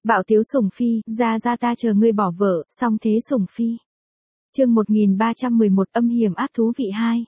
Bạo tiếu sủng phi, ra ta chờ ngươi bỏ vợ, xong thế sủng phi. Chương 1311 âm hiểm ác thú vị 2.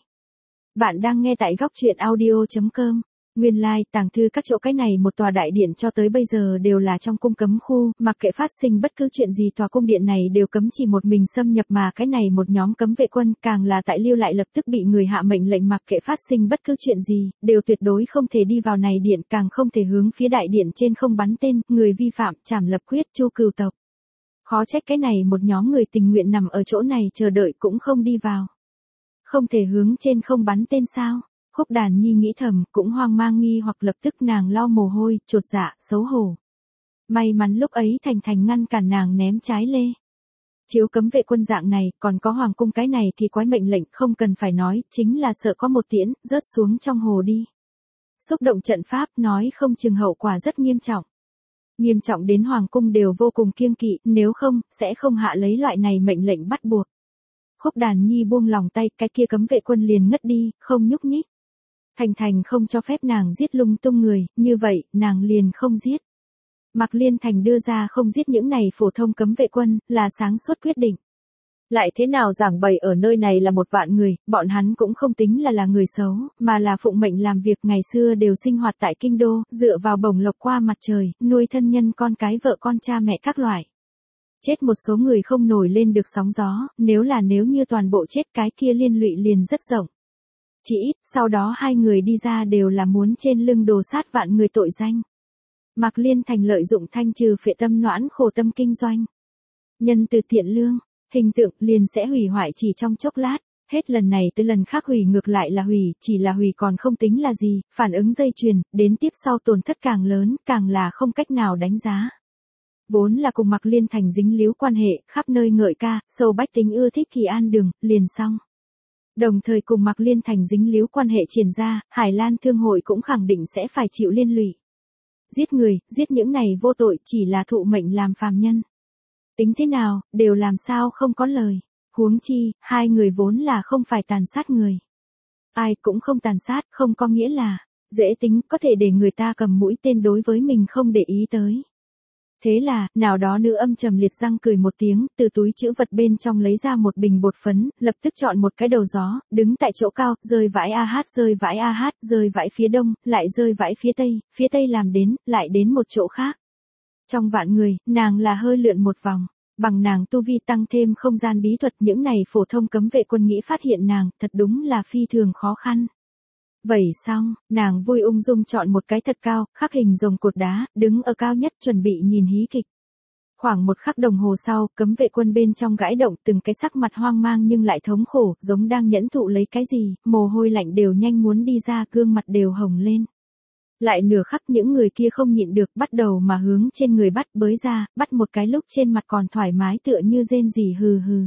Bạn đang nghe tại góc truyện audio.com. Nguyên lai, tàng thư các chỗ cái này một tòa đại điện cho tới bây giờ đều là trong cung cấm khu, mặc kệ phát sinh bất cứ chuyện gì tòa cung điện này đều cấm chỉ một mình xâm nhập, mà cái này một nhóm cấm vệ quân càng là tại Lưu lại lập tức bị người hạ mệnh lệnh mặc kệ phát sinh bất cứ chuyện gì, đều tuyệt đối không thể đi vào này điện, càng không thể hướng phía đại điện trên không bắn tên, người vi phạm, trảm lập quyết, chu cừu tộc. Khó trách cái này một nhóm người tình nguyện nằm ở chỗ này chờ đợi cũng không đi vào. Không thể hướng trên không bắn tên sao? Khúc Đàn Nhi nghĩ thầm, cũng hoang mang nghi hoặc lập tức nàng lau mồ hôi, chột dạ, xấu hổ. May mắn lúc ấy Thành Thành ngăn cản nàng ném trái lê. Chiếu cấm vệ quân dạng này, còn có hoàng cung cái này kỳ quái mệnh lệnh không cần phải nói, chính là sợ có một tiễn, rớt xuống trong hồ đi. Xúc động trận pháp nói không chừng hậu quả rất nghiêm trọng. Nghiêm trọng đến hoàng cung đều vô cùng kiêng kỵ, nếu không, sẽ không hạ lấy loại này mệnh lệnh bắt buộc. Khúc Đàn Nhi buông lòng tay, cái kia cấm vệ quân liền ngất đi, không nhúc nhích. Thành Thành không cho phép nàng giết lung tung người, như vậy, nàng liền không giết. Mạc Liên Thành đưa ra không giết những này phổ thông cấm vệ quân, là sáng suốt quyết định. Lại thế nào giảng bày ở nơi này là 1 vạn người, bọn hắn cũng không tính là người xấu, mà là phụng mệnh làm việc, ngày xưa đều sinh hoạt tại kinh đô, dựa vào bổng lộc qua mặt trời, nuôi thân nhân con cái vợ con cha mẹ các loại. Chết một số người không nổi lên được sóng gió, nếu như toàn bộ chết cái kia liên lụy liền rất rộng. Chỉ ít, sau đó 2 người đi ra đều là muốn trên lưng đồ sát vạn người tội danh. Mạc Liên Thành lợi dụng thanh trừ phệ tâm noãn khổ tâm kinh doanh. Nhân từ thiện lương, hình tượng liền sẽ hủy hoại chỉ trong chốc lát, hết lần này tới lần khác hủy ngược lại là hủy, chỉ là hủy còn không tính là gì, phản ứng dây chuyền, đến tiếp sau tổn thất càng lớn, càng là không cách nào đánh giá. Vốn là cùng Mạc Liên Thành dính líu quan hệ, khắp nơi ngợi ca, sâu bách tính ưa thích Kỳ An Đường, liền xong. Đồng thời cùng Mạc Liên Thành dính líu quan hệ triển ra, Hải Lan Thương hội cũng khẳng định sẽ phải chịu liên lụy. Giết người, giết những này vô tội, chỉ là thụ mệnh làm phàm nhân. Tính thế nào, đều làm sao không có lời. Huống chi, 2 người vốn là không phải tàn sát người. Ai cũng không tàn sát, không có nghĩa là dễ tính, có thể để người ta cầm mũi tên đối với mình không để ý tới. Thế là, nào đó nữ âm trầm liệt răng cười một tiếng, từ túi trữ vật bên trong lấy ra một bình bột phấn, lập tức chọn một cái đầu gió, đứng tại chỗ cao, rơi vãi a hát, rơi vãi a hát, rơi vãi phía đông, lại rơi vãi phía tây làm đến, lại đến một chỗ khác. Trong vạn người, nàng là hơi lượn một vòng, bằng nàng tu vi tăng thêm không gian bí thuật, những này phổ thông cấm vệ quân nghĩ phát hiện nàng, thật đúng là phi thường khó khăn. Vậy xong, nàng vui ung dung chọn một cái thật cao, khắc hình rồng cột đá, đứng ở cao nhất chuẩn bị nhìn hí kịch. Khoảng 1 khắc đồng hồ sau, cấm vệ quân bên trong gãi động, từng cái sắc mặt hoang mang nhưng lại thống khổ, giống đang nhẫn thụ lấy cái gì, mồ hôi lạnh đều nhanh muốn đi ra, gương mặt đều hồng lên. Lại nửa khắc những người kia không nhịn được, bắt đầu mà hướng trên người bắt bới ra, bắt một cái lúc trên mặt còn thoải mái tựa như rên rỉ hừ hừ.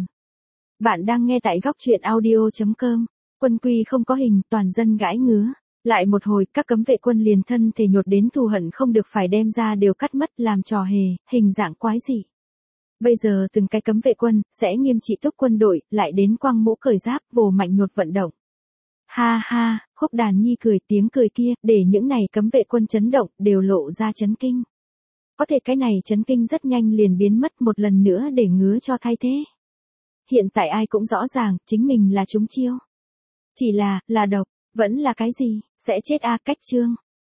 Bạn đang nghe tại góc truyện audio.com. Quân quy không có hình, toàn dân gãi ngứa. Lại một hồi, các cấm vệ quân liền thân thể nhột đến thù hận không được phải đem ra đều cắt mất, làm trò hề, hình dạng quái dị. Bây giờ từng cái cấm vệ quân, sẽ nghiêm trị túc quân đội, lại đến quăng mũ cởi giáp, vồ mạnh nhột vận động. Ha ha, Khúc Đàn Nhi cười, tiếng cười kia, để những này cấm vệ quân chấn động, đều lộ ra chấn kinh. Có thể cái này chấn kinh rất nhanh liền biến mất, một lần nữa để ngứa cho thay thế. Hiện tại ai cũng rõ ràng, chính mình là trúng chiêu. Chỉ là độc, vẫn là cái gì, sẽ chết a. Cách chương.